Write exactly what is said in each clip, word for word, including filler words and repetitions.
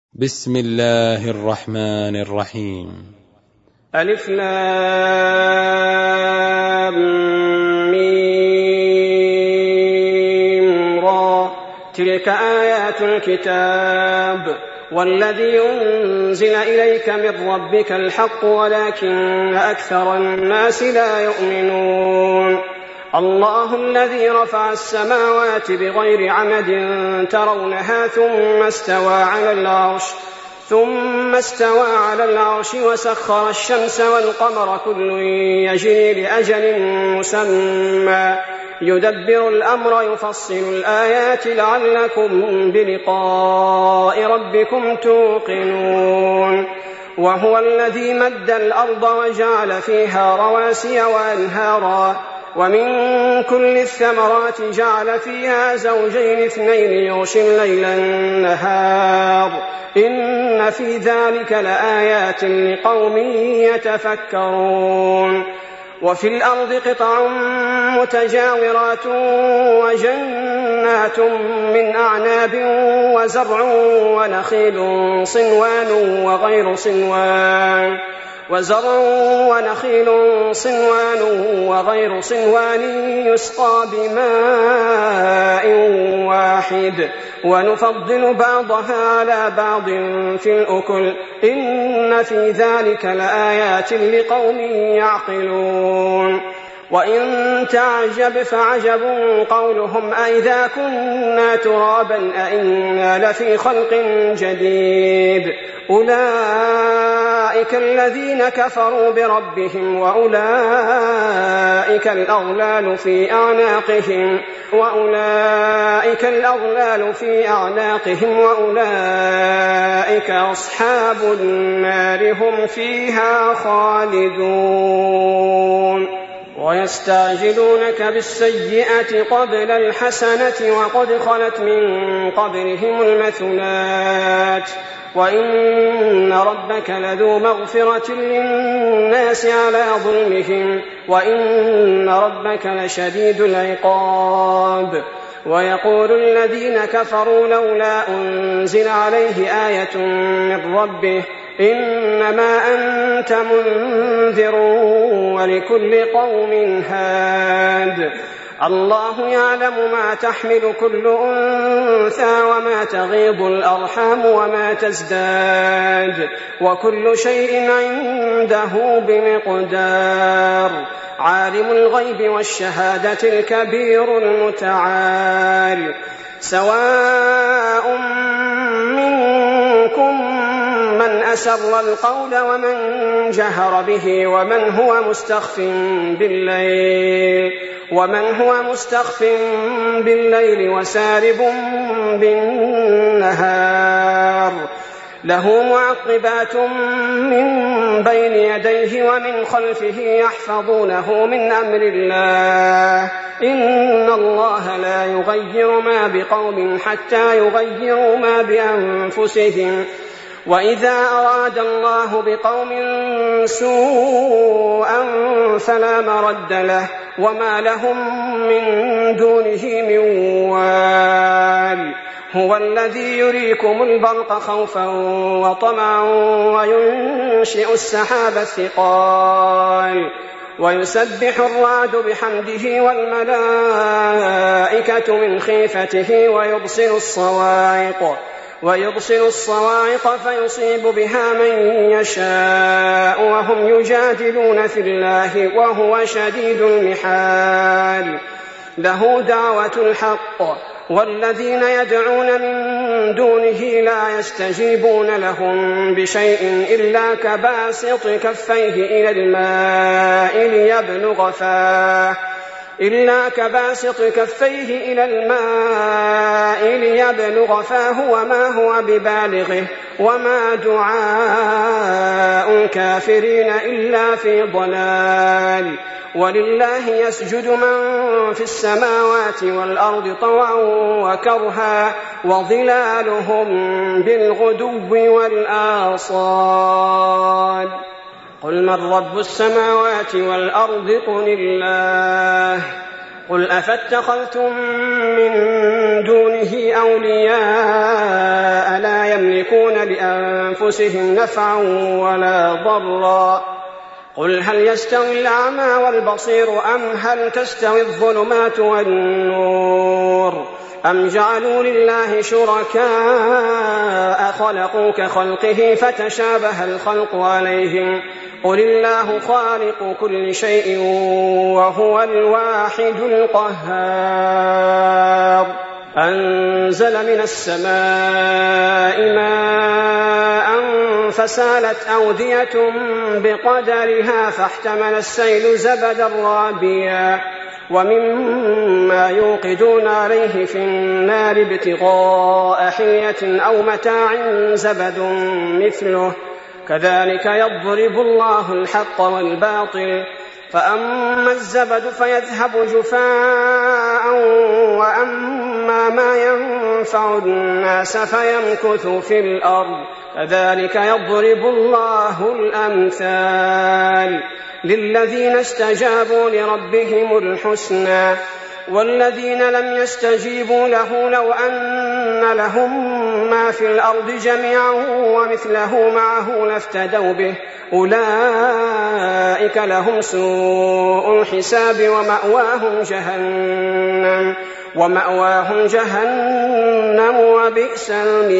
بسم الله الرحمن الرحيم. ألف لام ميم را تلك آيات الكتاب والذي أنزل إليك من ربك الحق ولكن أكثر الناس لا يؤمنون. الله الذي رفع السماوات بغير عمد ترونها ثم استوى على العرش ثم استوى على العرش وسخر الشمس والقمر كل يجري لأجل مسمى يدبر الأمر يفصل الآيات لعلكم بلقاء ربكم توقنون. وهو الذي مد الأرض وجعل فيها رواسي وأنهارا ومن كل الثمرات جعل فيها زوجين اثنين يغشي الليل النهار إن في ذلك لآيات لقوم يتفكرون. وفي الأرض قطع متجاورات وجنات من أعناب وزرع ونخيل صنوان وغير صنوان وزرع ونخيل صنوان وغير صنوان يسقى بماء واحد ونفضل بعضها على بعض في الأكل إن في ذلك لآيات لقوم يعقلون. وإن تعجب فعجب قولهم أئذا كنا ترابا أئنا لفي خلق جديد أولئك الذين كفروا بربهم وأولئك الأغلال في أعناقهم وأولئك الأغلال في أعناقهم وأولئك أصحاب النار هم فيها خالدون. ويستعجلونك بالسيئة قبل الحسنة وقد خلت من قبلهم المثلات وإن ربك لذو مغفرة للناس على ظلمهم وإن ربك لشديد العقاب. ويقول الذين كفروا لولا أنزل عليه آية من ربه إنما أنت منذر ولكل قوم هاد. الله يعلم ما تحمل كل أنثى وما تغيض الأرحام وما تزداد وكل شيء عنده بمقدار. عالم الغيب والشهادة الكبير المتعال. سواء منكم من أسر القول ومن جهر به ومن هو مستخف بالليل ومن هو مستخف بالليل وسارب بالنهار. له معقبات من بين يديه ومن خلفه يحفظونه من أمر الله إن الله لا يغير ما بقوم حتى يغيروا ما بأنفسهم وإذا أراد الله بقوم سوءا فلا مرد له وما لهم من دونه من وال. هو الذي يريكم البرق خوفا وطمعا وينشئ السحاب الثقال ويسبح الرعد بحمده والملائكة من خيفته ويبصر الصواعق ويبصر الصواعق فيصيب بها من يشاء وهم يجادلون في الله وهو شديد المحال. له دعوة الحق والذين يدعون من دونه لا يستجيبون لهم بشيء إلا كباسط كفيه إلى الماء ليبلغ فاه إلا كباسط كفيه إلى الماء ليبلغ فاه وما هو ببالغه وما دعاء الكافرين إلا في ضلال. ولله يسجد من في السماوات والأرض طوعا وكرها وظلالهم بالغدو والآصال. قل من رب السماوات والأرض قل الله قل أفاتخذتم من دونه أولياء لا يملكون لأنفسهم نفعا ولا ضرا قل هل يستوي الأعمى والبصير أم هل تستوي الظلمات والنور أم جعلوا لله شركاء خلقوا كخلقه فتشابه الخلق عليهم قل الله خالق كل شيء وهو الواحد القهار أنزل من السماء ماء فسالت أودية بقدرها فاحتمل السيل زبدا رابيا ومما يوقدون عليه في النار ابتغاء حلية أو متاع زبد مثله كذلك يضرب الله الحق والباطل فأما الزبد فيذهب جفاء وأما ما ينفع الناس فيمكث في الأرض كذلك يضرب الله الأمثال للذين استجابوا لربهم الحسنى والذين لم يستجيبوا له لو أن لهم ما في الأرض جميعا ومثله معه لافتدوا به أولئك لهم سوء الحساب ومأواهم جهنم ومأواهم جهنم وبئس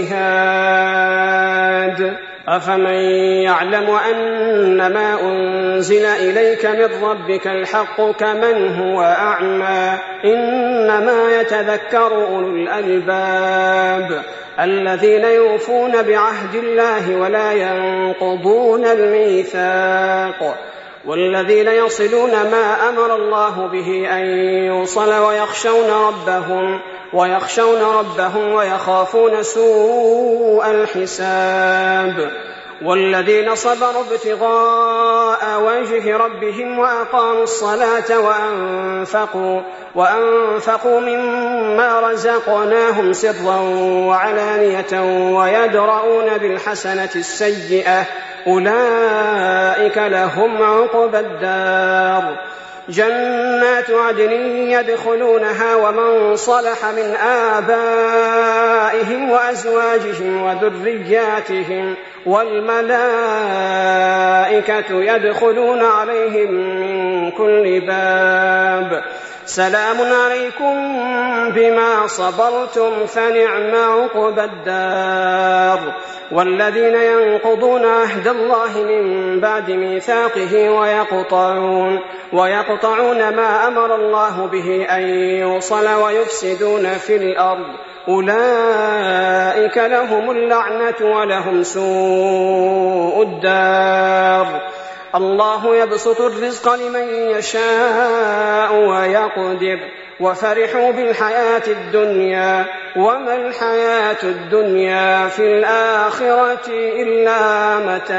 المهاد أفمن يعلم أن ما أنزل إليك من ربك الحق كمن هو أعمى إنما يتذكر أولو الألباب الذين يوفون بعهد الله ولا ينقضون الميثاق والذين يصلون ما أمر الله به أن يوصل ويخشون ربهم ويخشون ربهم ويخافون سوء الحساب والذين صبروا ابتغاء وجه ربهم وأقاموا الصلاة وأنفقوا, وأنفقوا مما رزقناهم سرا وعلانية ويدرؤون بالحسنة السيئة أولئك لهم عقبى الدار جنات عدن يدخلونها ومن صلح من آبائهم وأزواجهم وذرياتهم والملائكة يدخلون عليهم من كل باب سلام عليكم بما صبرتم فنعم عقبى الدار والذين ينقضون عهد الله من بعد ميثاقه ويقطعون, ويقطعون ما أمر الله به أن يوصل ويفسدون في الأرض أولئك لهم اللعنة ولهم سوء الدار الله يبسط الرزق لمن يشاء ويقدر وفرحوا بالحياة الدنيا وما الحياة الدنيا في الآخرة إلا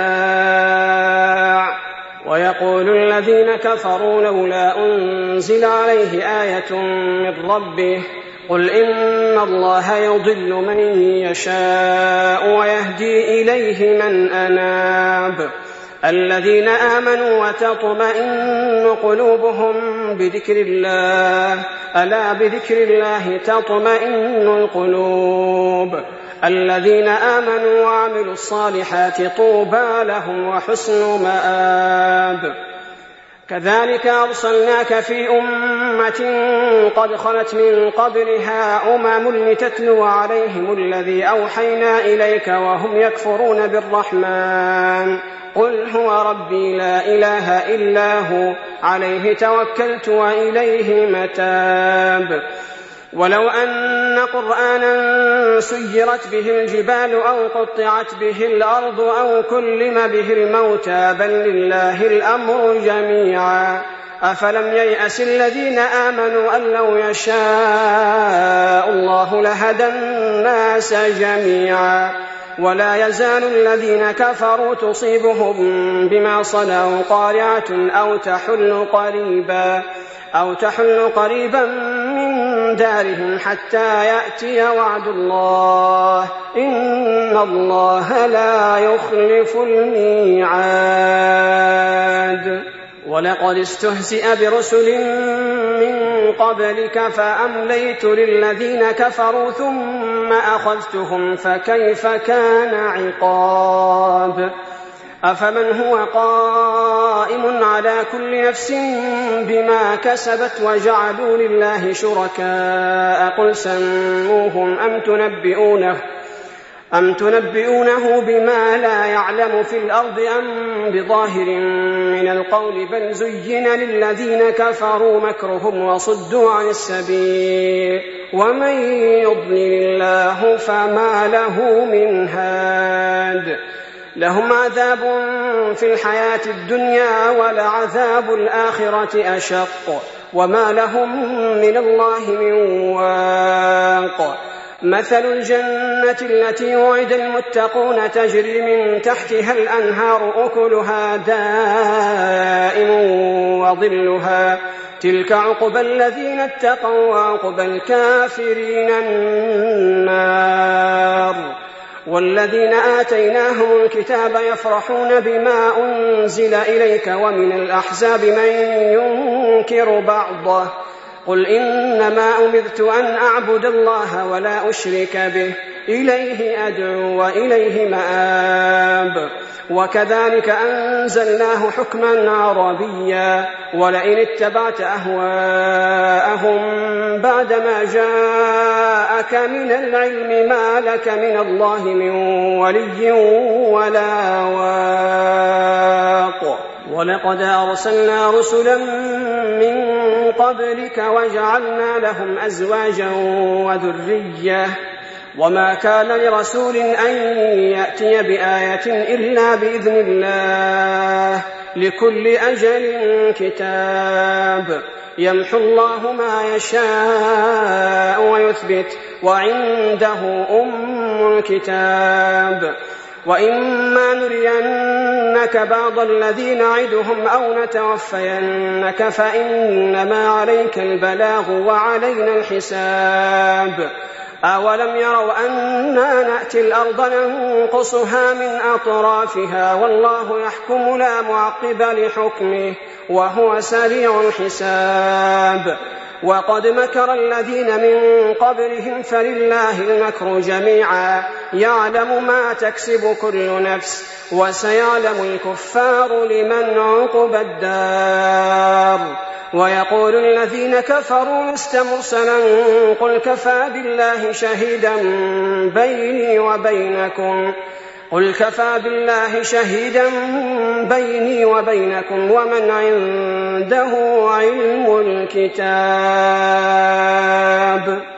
متاع ويقول الذين كفروا لولا أنزل عليه آية من ربه قل إن الله يضل من يشاء ويهدي إليه من أناب الذين آمنوا وتطمئن قلوبهم بذكر الله ألا بذكر الله تطمئن القلوب الذين آمنوا وعملوا الصالحات طوبى لهم وحسن مآب كذلك أرسلناك في أمة قد خلت من قبلها أمم لتتلو عليهم الذي أوحينا إليك وهم يكفرون بالرحمن قل هو ربي لا إله إلا هو عليه توكلت وإليه متاب ولو أن قرآنا سيرت به الجبال أو قطعت به الأرض أو كلم به الموتى بل لله الأمر جميعا أفلم ييأس الذين آمنوا أن لو يشاء الله لهدى الناس جميعا ولا يزال الذين كفروا تصيبهم بما صنعوا قارعة أو تحل قريبا أو تحل قريبا من دارهم حتى يأتي وعد الله إن الله لا يخلف الميعاد ولقد استهزئ برسل من قبلك فأمليت للذين كفروا ثم أخذتهم فكيف كان عقاب أفمن هو قائم على كل نفس بما كسبت وجعلوا لله شركاء قل سموهم أم تنبئونه أم تنبئونه بما لا يعلم في الأرض أم بظاهر من القول بل زين للذين كفروا مكرهم وصدوا عن السبيل ومن يضلل الله فما له من هاد لهم عذاب في الحياة الدنيا ولعذاب الآخرة أشق وما لهم من الله من واق مثل الجنة التي وعد المتقون تجري من تحتها الأنهار أكلها دائم وظلها تلك عقبى الذين اتقوا وعقبى الكافرين النار والذين آتيناهم الكتاب يفرحون بما أنزل إليك ومن الأحزاب من ينكر بعضه قل إنما أمرت أن أعبد الله ولا أشرك به إليه أدعو وإليه مآب وكذلك أنزلناه حكما عربيا ولئن اتبعت أهواءهم بعدما جاءك من العلم ما لك من الله من ولي ولا واق ولقد أرسلنا رسلا من قبلك وجعلنا لهم أزواجا وذرية وما كان لرسول أن يأتي بآية إلا بإذن الله لكل أجل كتاب يمحو الله ما يشاء ويثبت وعنده أم الكتاب وإما نرينك بعض الذي نعدهم أو نتوفينك فإنما عليك البلاغ وعلينا الحساب أولم يروا أنا نأتي الأرض ننقصها من أطرافها والله يحكم لا معقب لحكمه وهو سريع الحساب وقد مكر الذين من قبلهم فلله المكر جميعا يعلم ما تكسب كل نفس وسيعلم الكفار لمن عقبى الدار ويقول الذين كفروا لست مرسلا قل كفى بالله شهيدا بيني وبينكم قل كفى بالله شهيدا بيني وبينكم ومن عنده علم الكتاب